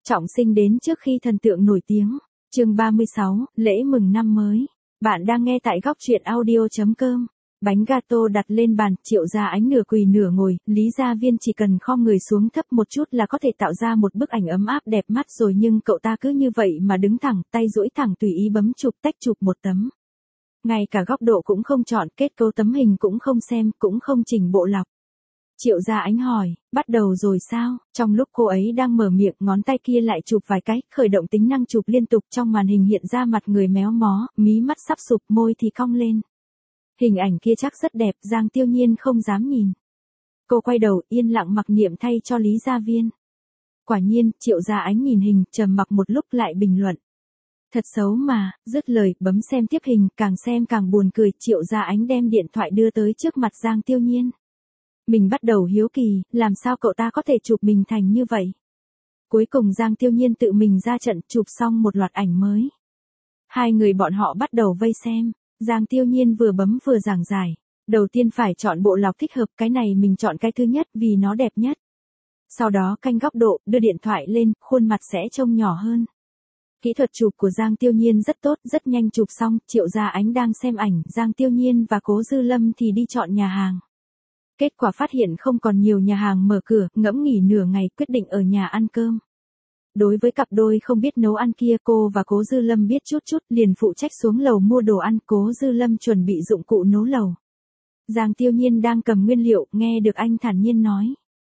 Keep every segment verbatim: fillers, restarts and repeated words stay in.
Trọng sinh đến trước khi thần tượng nổi tiếng. Chương ba mươi sáu, lễ mừng năm mới. Bạn đang nghe tại góc truyện audio chấm com. Bánh gato đặt lên bàn, Triệu Gia Ánh nửa quỳ nửa ngồi, Lý Gia Viên chỉ cần khom người xuống thấp một chút là có thể tạo ra một bức ảnh ấm áp đẹp mắt rồi, nhưng cậu ta cứ như vậy mà đứng thẳng, tay duỗi thẳng tùy ý bấm chụp tách chụp một tấm. Ngay cả góc độ cũng không chọn, kết cấu tấm hình cũng không xem, cũng không chỉnh bộ lọc. Triệu Gia Ánh hỏi, bắt đầu rồi sao? Trong lúc cô ấy đang mở miệng, ngón tay kia lại chụp vài cái, khởi động tính năng chụp liên tục, trong màn hình hiện ra mặt người méo mó, mí mắt sắp sụp, môi thì cong lên. Hình ảnh kia chắc rất đẹp, Giang Tiêu Nhiên không dám nhìn. Cô quay đầu, yên lặng mặc niệm thay cho Lý Gia Viên. Quả nhiên, Triệu Gia Ánh nhìn hình, trầm mặc một lúc lại bình luận. Thật xấu mà, dứt lời, bấm xem tiếp hình, càng xem càng buồn cười. Triệu Gia Ánh đem điện thoại đưa tới trước mặt Giang Tiêu Nhiên. Mình bắt đầu hiếu kỳ, làm sao cậu ta có thể chụp mình thành như vậy? Cuối cùng Giang Tiêu Nhiên tự mình ra trận, chụp xong một loạt ảnh mới. Hai người bọn họ bắt đầu vây xem. Giang Tiêu Nhiên vừa bấm vừa giảng giải. Đầu tiên phải chọn bộ lọc thích hợp, cái này mình chọn cái thứ nhất vì nó đẹp nhất. Sau đó canh góc độ, đưa điện thoại lên, khuôn mặt sẽ trông nhỏ hơn. Kỹ thuật chụp của Giang Tiêu Nhiên rất tốt, rất nhanh chụp xong. Triệu Gia Ánh đang xem ảnh, Giang Tiêu Nhiên và Cố Dư Lâm thì đi chọn nhà hàng. Kết quả phát hiện không còn nhiều nhà hàng mở cửa, ngẫm nghỉ nửa ngày quyết định ở nhà ăn cơm. Đối với cặp đôi không biết nấu ăn kia, cô và Cố Dư Lâm biết chút chút, liền phụ trách xuống lầu mua đồ ăn. Cố Dư Lâm chuẩn bị dụng cụ nấu lẩu. Giang Tiêu Nhiên đang cầm nguyên liệu, nghe được anh thản nhiên nói.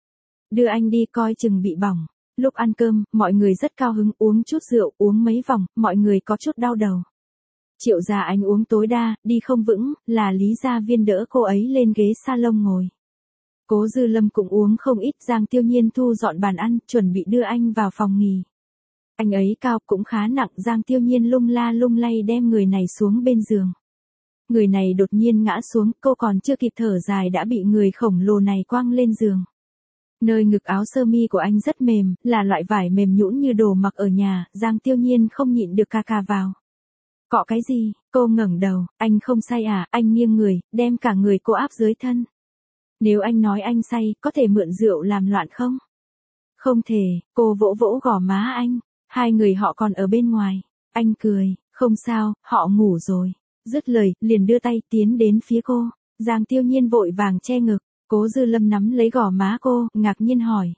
Đưa anh đi, coi chừng bị bỏng. Lúc ăn cơm, mọi người rất cao hứng, uống chút rượu, uống mấy vòng, mọi người có chút đau đầu. Triệu Gia Ánh uống tối đa, đi không vững, là Lý Gia Viên đỡ cô ấy lên ghế salon ngồi. Cố Dư Lâm cũng uống không ít. Giang Tiêu Nhiên thu dọn bàn ăn, chuẩn bị đưa anh vào phòng nghỉ. Anh ấy cao cũng khá nặng, Giang Tiêu Nhiên lung la lung lay đem người này xuống bên giường. Người này đột nhiên ngã xuống, cô còn chưa kịp thở dài đã bị người khổng lồ này quăng lên giường. Nơi ngực áo sơ mi của anh rất mềm, là loại vải mềm nhũn như đồ mặc ở nhà. Giang Tiêu Nhiên không nhịn được cà cà vào. Cọ cái gì? Cô ngẩng đầu, anh không say à? Anh nghiêng người, đem cả người cô áp dưới thân. Nếu anh nói anh say, có thể mượn rượu làm loạn không? Không thể. Cô vỗ vỗ gò má anh. Hai người họ còn ở bên ngoài. Anh cười, không sao, họ ngủ rồi. Dứt lời, liền đưa tay tiến đến phía cô. Giang Tiêu Nhiên vội vàng che ngực. Cố Dư Lâm nắm lấy gò má cô, ngạc nhiên hỏi.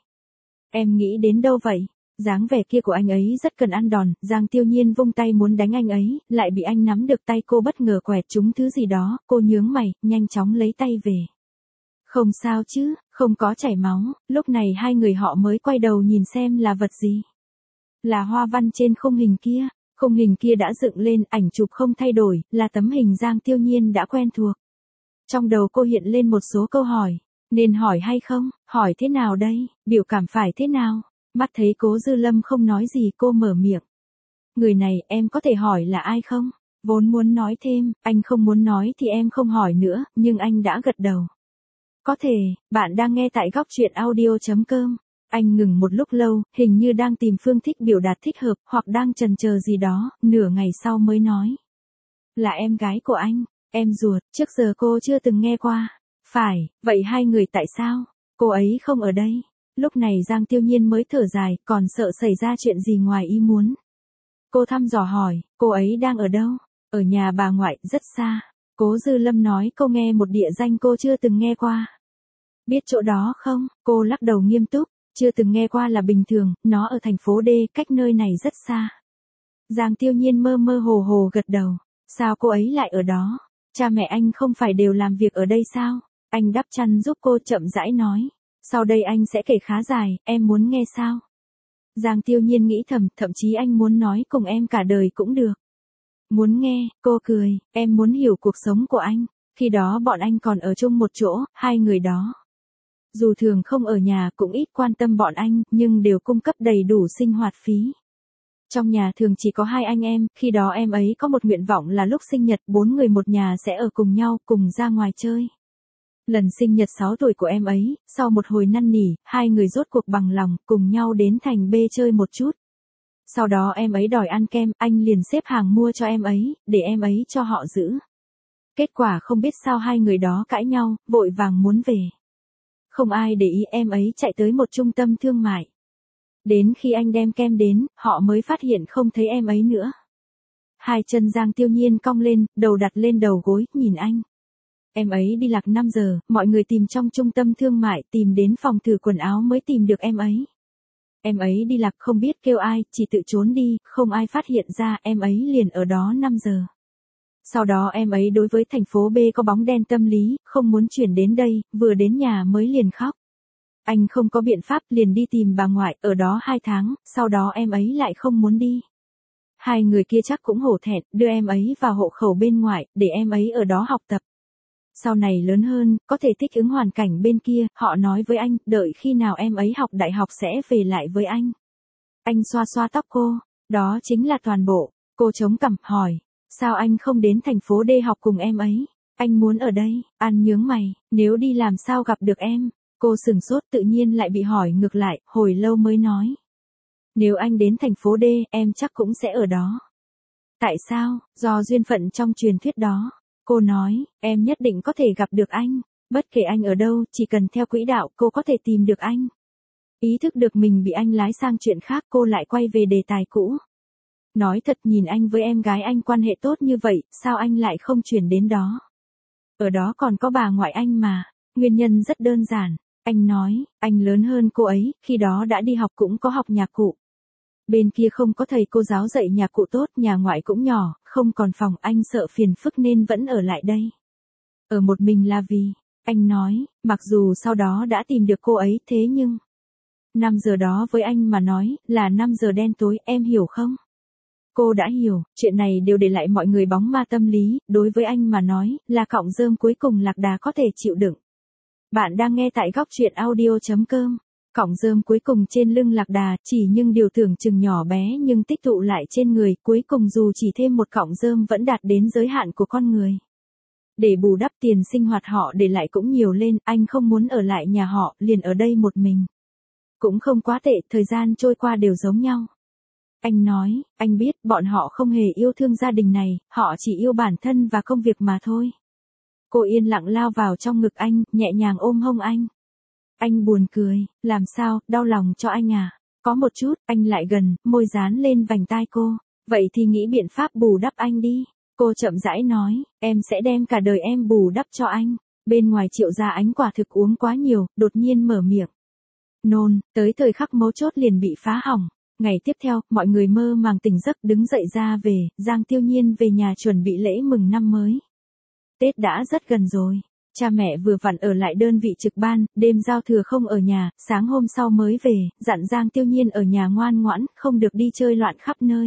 Em nghĩ đến đâu vậy? Dáng vẻ kia của anh ấy rất cần ăn đòn. Giang Tiêu Nhiên vung tay muốn đánh anh ấy, lại bị anh nắm được tay cô, bất ngờ quẹt trúng thứ gì đó. Cô nhướng mày, nhanh chóng lấy tay về. Không sao chứ, không có chảy máu. Lúc này hai người họ mới quay đầu nhìn xem là vật gì. Là hoa văn trên khung hình kia. Khung hình kia đã dựng lên, ảnh chụp không thay đổi, là tấm hình Giang Tiêu Nhiên đã quen thuộc. Trong đầu cô hiện lên một số câu hỏi. Nên hỏi hay không? Hỏi thế nào đây? Biểu cảm phải thế nào? Mắt thấy Cố Dư Lâm không nói gì, cô mở miệng. Người này, em có thể hỏi là ai không? Vốn muốn nói thêm, anh không muốn nói thì em không hỏi nữa, nhưng anh đã gật đầu. Có thể. Bạn đang nghe tại góc truyện audio chấm com. Anh ngừng một lúc lâu, hình như đang tìm phương thức biểu đạt thích hợp, hoặc đang chần chờ gì đó, nửa ngày sau mới nói. Là em gái của anh, em ruột, trước giờ cô chưa từng nghe qua. Phải, vậy hai người tại sao? Cô ấy không ở đây. Lúc này Giang Tiêu Nhiên mới thở dài, còn sợ xảy ra chuyện gì ngoài ý muốn. Cô thăm dò hỏi, cô ấy đang ở đâu? Ở nhà bà ngoại, rất xa. Cố Dư Lâm nói cô nghe một địa danh cô chưa từng nghe qua. Biết chỗ đó không? Cô lắc đầu nghiêm túc, chưa từng nghe qua là bình thường, nó ở thành phố D, cách nơi này rất xa. Giang Tiêu Nhiên mơ mơ hồ hồ gật đầu, sao cô ấy lại ở đó? Cha mẹ anh không phải đều làm việc ở đây sao? Anh đắp chăn giúp cô, chậm rãi nói, sau đây anh sẽ kể khá dài, em muốn nghe sao? Giang Tiêu Nhiên nghĩ thầm, thậm chí anh muốn nói cùng em cả đời cũng được. Muốn nghe, cô cười, em muốn hiểu cuộc sống của anh. Khi đó bọn anh còn ở chung một chỗ, hai người đó. Dù thường không ở nhà cũng ít quan tâm bọn anh, nhưng đều cung cấp đầy đủ sinh hoạt phí. Trong nhà thường chỉ có hai anh em, khi đó em ấy có một nguyện vọng là lúc sinh nhật bốn người một nhà sẽ ở cùng nhau, cùng ra ngoài chơi. Lần sinh nhật sáu tuổi của em ấy, sau một hồi năn nỉ, hai người rốt cuộc bằng lòng, cùng nhau đến thành B chơi một chút. Sau đó em ấy đòi ăn kem, anh liền xếp hàng mua cho em ấy, để em ấy cho họ giữ. Kết quả không biết sao hai người đó cãi nhau, vội vàng muốn về. Không ai để ý, em ấy chạy tới một trung tâm thương mại. Đến khi anh đem kem đến, họ mới phát hiện không thấy em ấy nữa. Hai chân Giang Tiêu Nhiên cong lên, đầu đặt lên đầu gối, nhìn anh. Em ấy đi lạc năm giờ, mọi người tìm trong trung tâm thương mại, tìm đến phòng thử quần áo mới tìm được em ấy. Em ấy đi lạc không biết kêu ai, chỉ tự trốn đi, không ai phát hiện ra, em ấy liền ở đó năm giờ. Sau đó em ấy đối với thành phố B có bóng đen tâm lý, không muốn chuyển đến đây, vừa đến nhà mới liền khóc. Anh không có biện pháp liền đi tìm bà ngoại, ở đó hai tháng, sau đó em ấy lại không muốn đi. Hai người kia chắc cũng hổ thẹn, đưa em ấy vào hộ khẩu bên ngoài, để em ấy ở đó học tập. Sau này lớn hơn, có thể thích ứng hoàn cảnh bên kia, họ nói với anh, đợi khi nào em ấy học đại học sẽ về lại với anh. Anh xoa xoa tóc cô, đó chính là toàn bộ. Cô chống cằm, hỏi, sao anh không đến thành phố D học cùng em ấy? Anh muốn ở đây. An nhướng mày, nếu đi làm sao gặp được em? Cô sừng sốt tự nhiên lại bị hỏi ngược lại, hồi lâu mới nói. Nếu anh đến thành phố D, em chắc cũng sẽ ở đó. Tại sao? Do duyên phận trong truyền thuyết đó. Cô nói, em nhất định có thể gặp được anh. Bất kể anh ở đâu, chỉ cần theo quỹ đạo, cô có thể tìm được anh. Ý thức được mình bị anh lái sang chuyện khác, cô lại quay về đề tài cũ. Nói thật, nhìn anh với em gái anh quan hệ tốt như vậy, sao anh lại không chuyển đến đó? Ở đó còn có bà ngoại anh mà. Nguyên nhân rất đơn giản. Anh nói, anh lớn hơn cô ấy, khi đó đã đi học cũng có học nhạc cụ. Bên kia không có thầy cô giáo dạy nhạc cụ tốt, nhà ngoại cũng nhỏ, không còn phòng, anh sợ phiền phức nên vẫn ở lại đây. Ở một mình là vì, anh nói, mặc dù sau đó đã tìm được cô ấy, thế nhưng năm giờ đó với anh mà nói, là năm giờ đen tối, em hiểu không? Cô đã hiểu, chuyện này đều để lại mọi người bóng ma tâm lý, đối với anh mà nói, là cọng rơm cuối cùng Lạc Đà có thể chịu đựng. Bạn đang nghe tại góc truyện audio chấm com. Cọng rơm cuối cùng trên lưng Lạc Đà, chỉ nhưng điều tưởng chừng nhỏ bé nhưng tích tụ lại trên người, cuối cùng dù chỉ thêm một cọng rơm vẫn đạt đến giới hạn của con người. Để bù đắp tiền sinh hoạt họ để lại cũng nhiều lên, anh không muốn ở lại nhà họ, liền ở đây một mình. Cũng không quá tệ, thời gian trôi qua đều giống nhau. Anh nói, anh biết, bọn họ không hề yêu thương gia đình này, họ chỉ yêu bản thân và công việc mà thôi. Cô yên lặng lao vào trong ngực anh, nhẹ nhàng ôm hông anh. Anh buồn cười, làm sao, đau lòng cho anh à? Có một chút, anh lại gần, môi dán lên vành tai cô. Vậy thì nghĩ biện pháp bù đắp anh đi. Cô chậm rãi nói, em sẽ đem cả đời em bù đắp cho anh. Bên ngoài Triệu Gia Ánh quả thực uống quá nhiều, đột nhiên mở miệng. Nôn, tới thời khắc mấu chốt liền bị phá hỏng. Ngày tiếp theo, mọi người mơ màng tỉnh giấc đứng dậy ra về, Giang Tiêu Nhiên về nhà chuẩn bị lễ mừng năm mới. Tết đã rất gần rồi. Cha mẹ vừa vặn ở lại đơn vị trực ban, đêm giao thừa không ở nhà, sáng hôm sau mới về, dặn Giang Tiêu Nhiên ở nhà ngoan ngoãn, không được đi chơi loạn khắp nơi.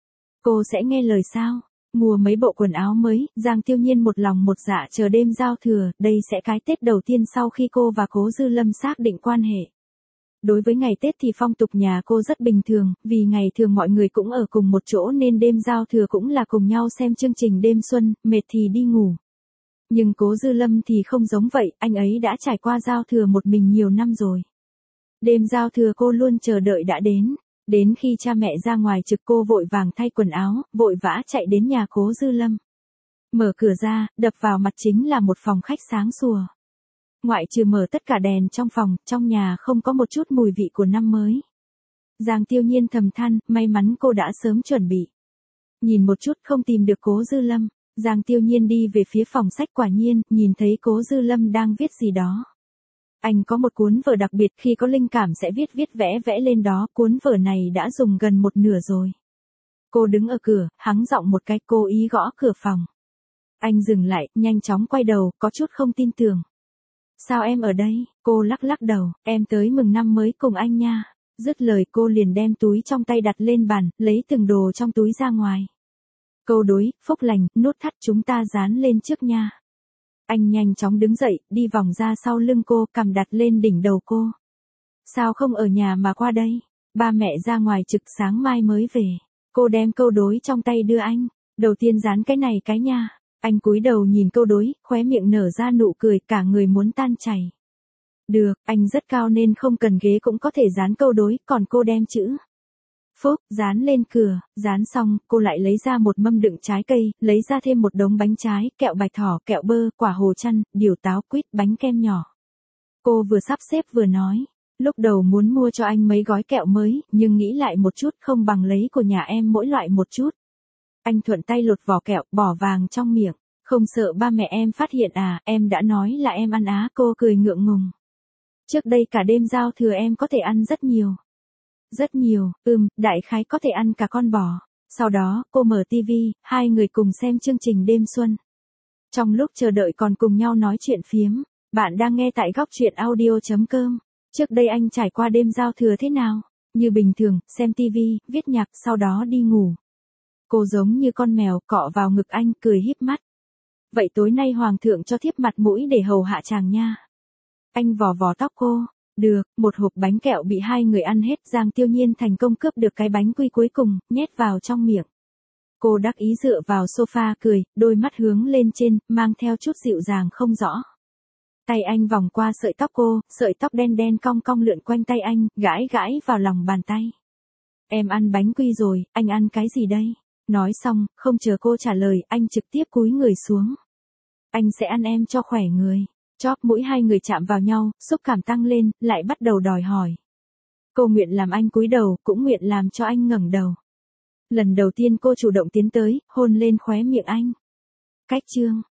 Cô sẽ nghe lời sao? Mua mấy bộ quần áo mới, Giang Tiêu Nhiên một lòng một dạ chờ đêm giao thừa, đây sẽ cái Tết đầu tiên sau khi cô và Cố Dư Lâm xác định quan hệ. Đối với ngày Tết thì phong tục nhà cô rất bình thường, vì ngày thường mọi người cũng ở cùng một chỗ nên đêm giao thừa cũng là cùng nhau xem chương trình đêm xuân, mệt thì đi ngủ. Nhưng Cố Dư Lâm thì không giống vậy, anh ấy đã trải qua giao thừa một mình nhiều năm rồi. Đêm giao thừa cô luôn chờ đợi đã đến. Đến khi cha mẹ ra ngoài trực cô vội vàng thay quần áo, vội vã chạy đến nhà Cố Dư Lâm. Mở cửa ra, đập vào mặt chính là một phòng khách sáng sủa. Ngoại trừ mở tất cả đèn trong phòng, trong nhà không có một chút mùi vị của năm mới. Giang Tiêu Nhiên thầm than, may mắn cô đã sớm chuẩn bị. Nhìn một chút không tìm được Cố Dư Lâm. Giang Tiêu Nhiên đi về phía phòng sách quả nhiên, nhìn thấy Cố Dư Lâm đang viết gì đó. Anh có một cuốn vở đặc biệt khi có linh cảm sẽ viết viết vẽ vẽ lên đó, cuốn vở này đã dùng gần một nửa rồi. Cô đứng ở cửa, hắng giọng một cái, cố ý gõ cửa phòng. Anh dừng lại, nhanh chóng quay đầu, có chút không tin tưởng. Sao em ở đây? Cô lắc lắc đầu, em tới mừng năm mới cùng anh nha. Dứt lời cô liền đem túi trong tay đặt lên bàn, lấy từng đồ trong túi ra ngoài. Câu đối, phúc lành, nút thắt chúng ta dán lên trước nha. Anh nhanh chóng đứng dậy, đi vòng ra sau lưng cô, cầm đặt lên đỉnh đầu cô. Sao không ở nhà mà qua đây? Ba mẹ ra ngoài trực sáng mai mới về. Cô đem câu đối trong tay đưa anh. Đầu tiên dán cái này cái nha. Anh cúi đầu nhìn câu đối, khóe miệng nở ra nụ cười, cả người muốn tan chảy. Được, anh rất cao nên không cần ghế cũng có thể dán câu đối, còn cô đem chữ Phúc, dán lên cửa, dán xong, cô lại lấy ra một mâm đựng trái cây, lấy ra thêm một đống bánh trái, kẹo bạch thỏ, kẹo bơ, quả hồ chăn, điều táo, quýt, bánh kem nhỏ. Cô vừa sắp xếp vừa nói, Lúc đầu muốn mua cho anh mấy gói kẹo mới, nhưng nghĩ lại một chút không bằng lấy của nhà em mỗi loại một chút. Anh thuận tay lột vỏ kẹo, bỏ vàng trong miệng. Không sợ ba mẹ em phát hiện à, em đã nói là em ăn á, cô cười ngượng ngùng. Trước đây cả đêm giao thừa em có thể ăn rất nhiều. Rất nhiều, ừm, đại khái có thể ăn cả con bò. Sau đó, cô mở tivi, hai người cùng xem chương trình đêm xuân. Trong lúc chờ đợi còn cùng nhau nói chuyện phiếm. Bạn đang nghe tại góc truyện audio chấm com. Trước đây anh trải qua đêm giao thừa thế nào? Như bình thường, xem tivi, viết nhạc, sau đó đi ngủ. Cô giống như con mèo, cọ vào ngực anh, cười híp mắt. Vậy tối nay hoàng thượng cho thiếp mặt mũi để hầu hạ chàng nha. Anh vò vò tóc cô. Được, một hộp bánh kẹo bị hai người ăn hết, Giang Tiêu Nhiên thành công cướp được cái bánh quy cuối cùng, nhét vào trong miệng. Cô đắc ý dựa vào sofa cười, đôi mắt hướng lên trên, mang theo chút dịu dàng không rõ. Tay anh vòng qua sợi tóc cô, sợi tóc đen đen cong cong lượn quanh tay anh, gãi gãi vào lòng bàn tay. Em ăn bánh quy rồi, anh ăn cái gì đây? Nói xong, không chờ cô trả lời, anh trực tiếp cúi người xuống. Anh sẽ ăn em cho khỏe người. Chóp mũi hai người chạm vào nhau, xúc cảm tăng lên, lại bắt đầu đòi hỏi. Cô nguyện làm anh cúi đầu, cũng nguyện làm cho anh ngẩng đầu. Lần đầu tiên cô chủ động tiến tới, hôn lên khóe miệng anh. Cách chương